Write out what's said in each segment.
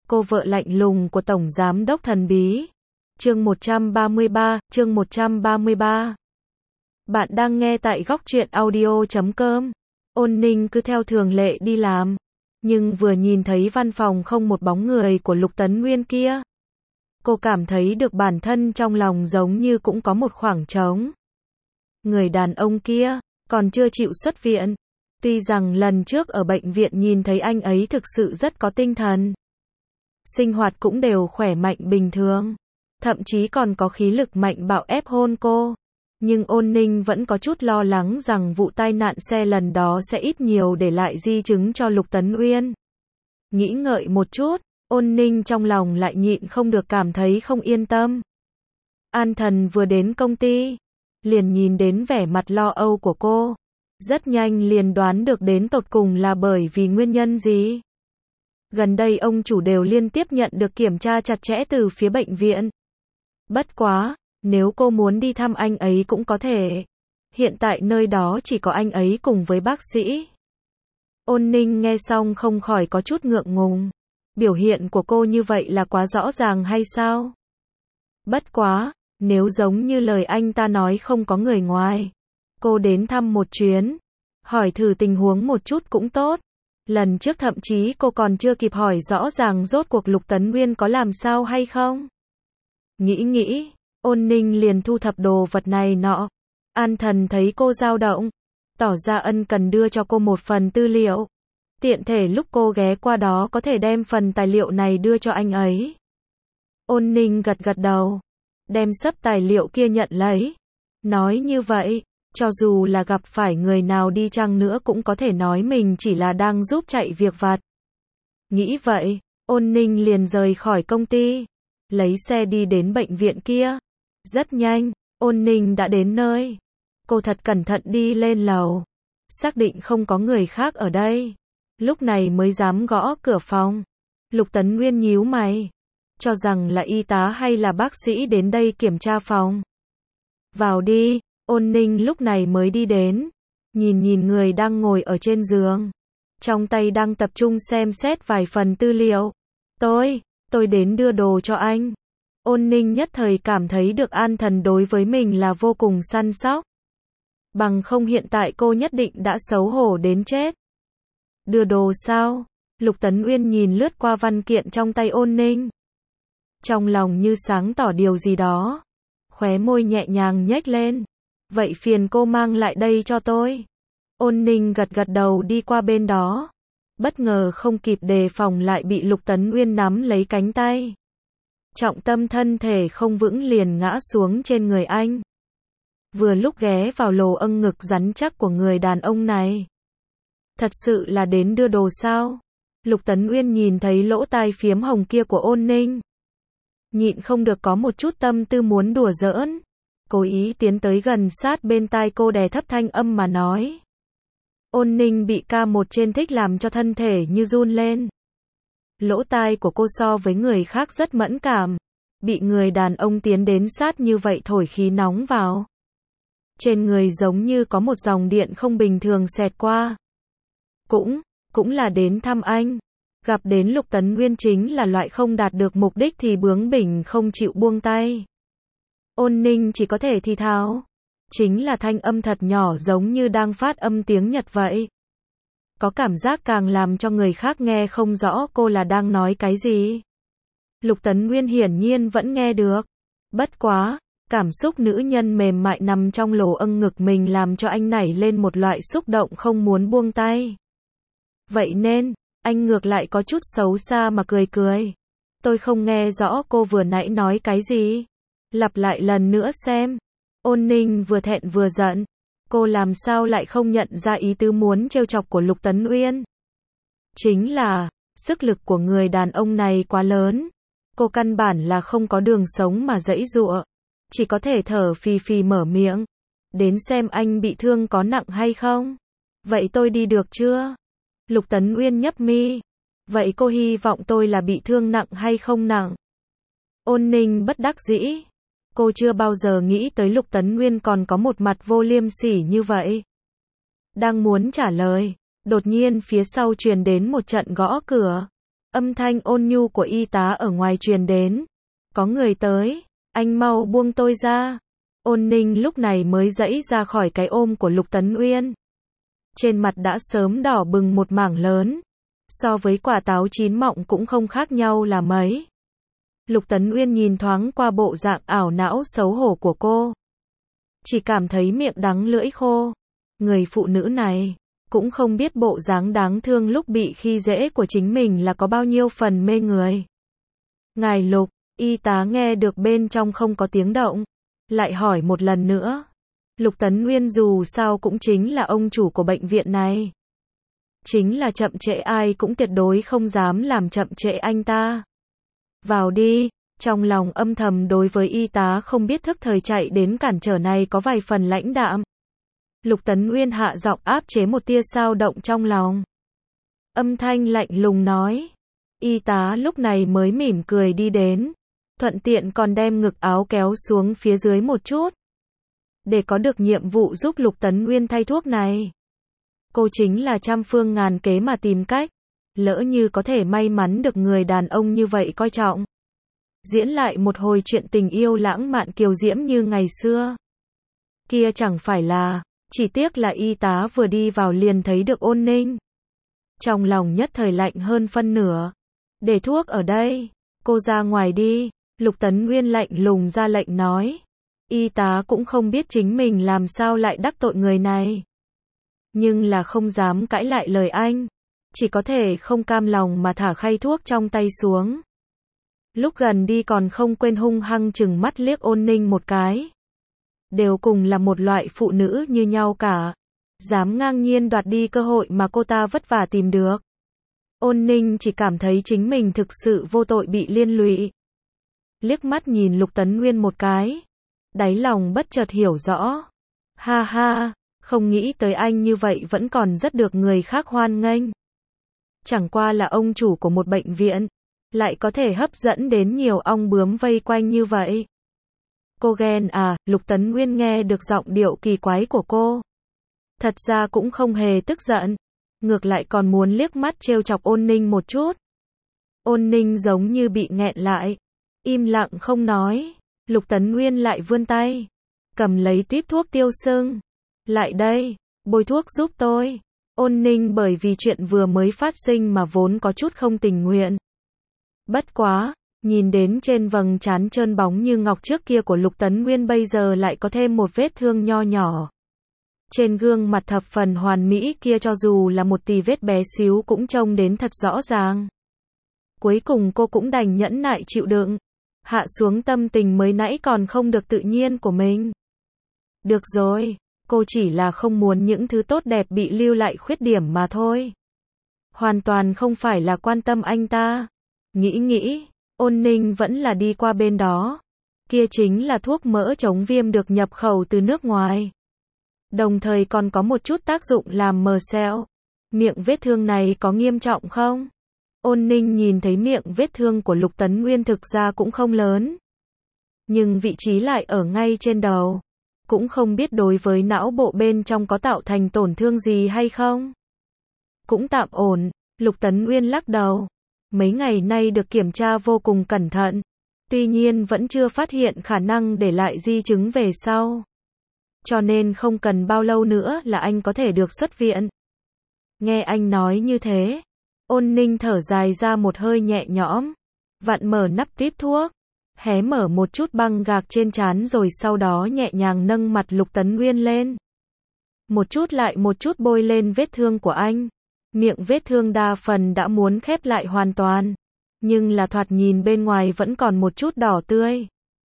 cô vợ lạnh lùng của Tổng Giám đốc thần bí. Chương 133. Bạn đang nghe tại góc truyện audio.com. Ôn Ninh cứ theo thường lệ đi làm, nhưng vừa nhìn thấy văn phòng không một bóng người của Lục Tấn Nguyên kia, cô cảm thấy được bản thân trong lòng giống như cũng có một khoảng trống. Người đàn ông kia còn chưa chịu xuất viện. Tuy rằng lần trước ở bệnh viện nhìn thấy anh ấy thực sự rất có tinh thần, sinh hoạt cũng đều khỏe mạnh bình thường, thậm chí còn có khí lực mạnh bạo ép hôn cô. Nhưng Ôn Ninh vẫn có chút lo lắng rằng vụ tai nạn xe lần đó sẽ ít nhiều để lại di chứng cho Lục Tấn Uyên. Nghĩ ngợi một chút, Ôn Ninh trong lòng lại nhịn không được cảm thấy không yên tâm. An Thần vừa đến công ty, liền nhìn đến vẻ mặt lo âu của cô. Rất nhanh liền đoán được đến tột cùng là bởi vì nguyên nhân gì. Gần đây ông chủ đều liên tiếp nhận được kiểm tra chặt chẽ từ phía bệnh viện. Bất quá, nếu cô muốn đi thăm anh ấy cũng có thể. Hiện tại nơi đó chỉ có anh ấy cùng với bác sĩ. Ôn Ninh nghe xong không khỏi có chút ngượng ngùng. Biểu hiện của cô như vậy là quá rõ ràng hay sao? Bất quá, nếu giống như lời anh ta nói không có người ngoài, cô đến thăm một chuyến, hỏi thử tình huống một chút cũng tốt. Lần trước thậm chí cô còn chưa kịp hỏi rõ ràng rốt cuộc Lục Tấn Nguyên có làm sao hay không. Nghĩ, Ôn Ninh liền thu thập đồ vật này nọ. An Thần thấy cô dao động, tỏ ra ân cần đưa cho cô một phần tư liệu. Tiện thể lúc cô ghé qua đó có thể đem phần tài liệu này đưa cho anh ấy. Ôn Ninh gật gật đầu, đem sấp tài liệu kia nhận lấy. Nói như vậy, cho dù là gặp phải người nào đi chăng nữa cũng có thể nói mình chỉ là đang giúp chạy việc vặt. Nghĩ vậy, Ôn Ninh liền rời khỏi công ty, lấy xe đi đến bệnh viện kia. Rất nhanh, Ôn Ninh đã đến nơi. Cô thật cẩn thận đi lên lầu, xác định không có người khác ở đây, lúc này mới dám gõ cửa phòng. Lục Tấn Nguyên nhíu mày, cho rằng là y tá hay là bác sĩ đến đây kiểm tra phòng. Vào đi. Ôn Ninh lúc này mới đi đến, nhìn người đang ngồi ở trên giường, trong tay đang tập trung xem xét vài phần tư liệu. Tôi đến đưa đồ cho anh. Ôn Ninh nhất thời cảm thấy được An Thần đối với mình là vô cùng săn sóc. Bằng không hiện tại cô nhất định đã xấu hổ đến chết. Đưa đồ sao? Lục Tấn Uyên nhìn lướt qua văn kiện trong tay Ôn Ninh, trong lòng như sáng tỏ điều gì đó, khóe môi nhẹ nhàng nhếch lên. Vậy phiền cô mang lại đây cho tôi. Ôn Ninh gật gật đầu đi qua bên đó. Bất ngờ không kịp đề phòng lại bị Lục Tấn Uyên nắm lấy cánh tay. Trọng tâm thân thể không vững liền ngã xuống trên người anh. Vừa lúc ghé vào lồ âng ngực rắn chắc của người đàn ông này. Thật sự là đến đưa đồ sao? Lục Tấn Uyên nhìn thấy lỗ tai phiếm hồng kia của Ôn Ninh, nhịn không được có một chút tâm tư muốn đùa giỡn. Cố ý tiến tới gần sát bên tai cô đè thấp thanh âm mà nói. Ôn Ninh bị ca một trên thích làm cho thân thể như run lên. Lỗ tai của cô so với người khác rất mẫn cảm, bị người đàn ông tiến đến sát như vậy thổi khí nóng vào. Trên người giống như có một dòng điện không bình thường xẹt qua. Cũng là đến thăm anh. Gặp đến Lục Tấn Nguyên chính là loại không đạt được mục đích thì bướng bỉnh không chịu buông tay. Ôn Ninh chỉ có thể thì thào. Chính là thanh âm thật nhỏ giống như đang phát âm tiếng Nhật vậy. Có cảm giác càng làm cho người khác nghe không rõ cô là đang nói cái gì. Lục Tấn Nguyên hiển nhiên vẫn nghe được. Bất quá, cảm xúc nữ nhân mềm mại nằm trong lỗ âng ngực mình làm cho anh nảy lên một loại xúc động không muốn buông tay. Vậy nên, anh ngược lại có chút xấu xa mà cười. Tôi không nghe rõ cô vừa nãy nói cái gì. Lặp lại lần nữa xem. Ôn Ninh vừa thẹn vừa giận. Cô làm sao lại không nhận ra ý tứ muốn trêu chọc của Lục Tấn Uyên. Chính là, sức lực của người đàn ông này quá lớn. Cô căn bản là không có đường sống mà giãy giụa. Chỉ có thể thở phì mở miệng. Đến xem anh bị thương có nặng hay không. Vậy tôi đi được chưa? Lục Tấn Uyên nhấp mi. Vậy cô hy vọng tôi là bị thương nặng hay không nặng? Ôn Ninh bất đắc dĩ. Cô chưa bao giờ nghĩ tới Lục Tấn Nguyên còn có một mặt vô liêm sỉ như vậy. Đang muốn trả lời, đột nhiên phía sau truyền đến một trận gõ cửa. Âm thanh ôn nhu của y tá ở ngoài truyền đến. Có người tới, anh mau buông tôi ra. Ôn Ninh lúc này mới giãy ra khỏi cái ôm của Lục Tấn Uyên. Trên mặt đã sớm đỏ bừng một mảng lớn. So với quả táo chín mọng cũng không khác nhau là mấy. Lục Tấn Uyên nhìn thoáng qua bộ dạng ảo não xấu hổ của cô. Chỉ cảm thấy miệng đắng lưỡi khô. Người phụ nữ này cũng không biết bộ dáng đáng thương lúc bị khi dễ của chính mình là có bao nhiêu phần mê người. Ngài Lục, y tá nghe được bên trong không có tiếng động, lại hỏi một lần nữa. Lục Tấn Uyên dù sao cũng chính là ông chủ của bệnh viện này. Chính là chậm trễ ai cũng tuyệt đối không dám làm chậm trễ anh ta. Vào đi, trong lòng âm thầm đối với y tá không biết thức thời chạy đến cản trở này có vài phần lãnh đạm. Lục Tấn Uyên hạ giọng áp chế một tia dao động trong lòng. Âm thanh lạnh lùng nói. Y tá lúc này mới mỉm cười đi đến, thuận tiện còn đem ngực áo kéo xuống phía dưới một chút. Để có được nhiệm vụ giúp Lục Tấn Uyên thay thuốc này, cô chính là trăm phương ngàn kế mà tìm cách. Lỡ như có thể may mắn được người đàn ông như vậy coi trọng, diễn lại một hồi chuyện tình yêu lãng mạn kiều diễm như ngày xưa, kia chẳng phải là. Chỉ tiếc là y tá vừa đi vào liền thấy được Ôn Ninh. Trong lòng nhất thời lạnh hơn phân nửa. Để thuốc ở đây, cô ra ngoài đi. Lục Tấn Uyên lạnh lùng ra lệnh nói. Y tá cũng không biết chính mình làm sao lại đắc tội người này, nhưng là không dám cãi lại lời anh, chỉ có thể không cam lòng mà thả khay thuốc trong tay xuống. Lúc gần đi còn không quên hung hăng chừng mắt liếc Ôn Ninh một cái. Đều cùng là một loại phụ nữ như nhau cả, dám ngang nhiên đoạt đi cơ hội mà cô ta vất vả tìm được. Ôn Ninh chỉ cảm thấy chính mình thực sự vô tội bị liên lụy. Liếc mắt nhìn Lục Tấn Uyên một cái, đáy lòng bất chợt hiểu rõ. Ha ha, không nghĩ tới anh như vậy vẫn còn rất được người khác hoan nghênh. Chẳng qua là ông chủ của một bệnh viện, lại có thể hấp dẫn đến nhiều ong bướm vây quanh như vậy. Cô ghen à? Lục Tấn Uyên nghe được giọng điệu kỳ quái của cô, thật ra cũng không hề tức giận, ngược lại còn muốn liếc mắt trêu chọc Ôn Ninh một chút. Ôn Ninh giống như bị nghẹn lại, im lặng không nói. Lục Tấn Uyên lại vươn tay, cầm lấy tuýp thuốc tiêu sưng. Lại đây, bôi thuốc giúp tôi. Ôn Ninh bởi vì chuyện vừa mới phát sinh mà vốn có chút không tình nguyện. Bất quá, nhìn đến trên vầng trán trơn bóng như ngọc trước kia của Lục Tấn Uyên bây giờ lại có thêm một vết thương nho nhỏ. Trên gương mặt thập phần hoàn mỹ kia cho dù là một tì vết bé xíu cũng trông đến thật rõ ràng. Cuối cùng cô cũng đành nhẫn nại chịu đựng, hạ xuống tâm tình mới nãy còn không được tự nhiên của mình. Được rồi, cô chỉ là không muốn những thứ tốt đẹp bị lưu lại khuyết điểm mà thôi. Hoàn toàn không phải là quan tâm anh ta. Nghĩ, Ôn Ninh vẫn là đi qua bên đó. Kia chính là thuốc mỡ chống viêm được nhập khẩu từ nước ngoài. Đồng thời còn có một chút tác dụng làm mờ sẹo. Miệng vết thương này có nghiêm trọng không? Ôn Ninh nhìn thấy miệng vết thương của Lục Tấn Uyên thực ra cũng không lớn, nhưng vị trí lại ở ngay trên đầu. Cũng không biết đối với não bộ bên trong có tạo thành tổn thương gì hay không. Cũng tạm ổn. Lục Tấn Uyên lắc đầu. Mấy ngày nay được kiểm tra vô cùng cẩn thận, tuy nhiên vẫn chưa phát hiện khả năng để lại di chứng về sau. Cho nên không cần bao lâu nữa là anh có thể được xuất viện. Nghe anh nói như thế, Ôn Ninh thở dài ra một hơi nhẹ nhõm, vặn mở nắp tuýp thuốc, hé mở một chút băng gạc trên trán rồi sau đó nhẹ nhàng nâng mặt Lục Tấn Uyên lên. Một chút lại một chút bôi lên vết thương của anh. Miệng vết thương đa phần đã muốn khép lại hoàn toàn, nhưng là thoạt nhìn bên ngoài vẫn còn một chút đỏ tươi.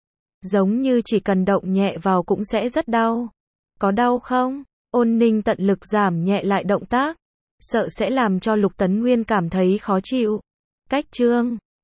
Giống như chỉ cần động nhẹ vào cũng sẽ rất đau. Có đau không? Ôn Ninh tận lực giảm nhẹ lại động tác, sợ sẽ làm cho Lục Tấn Uyên cảm thấy khó chịu. Cách chương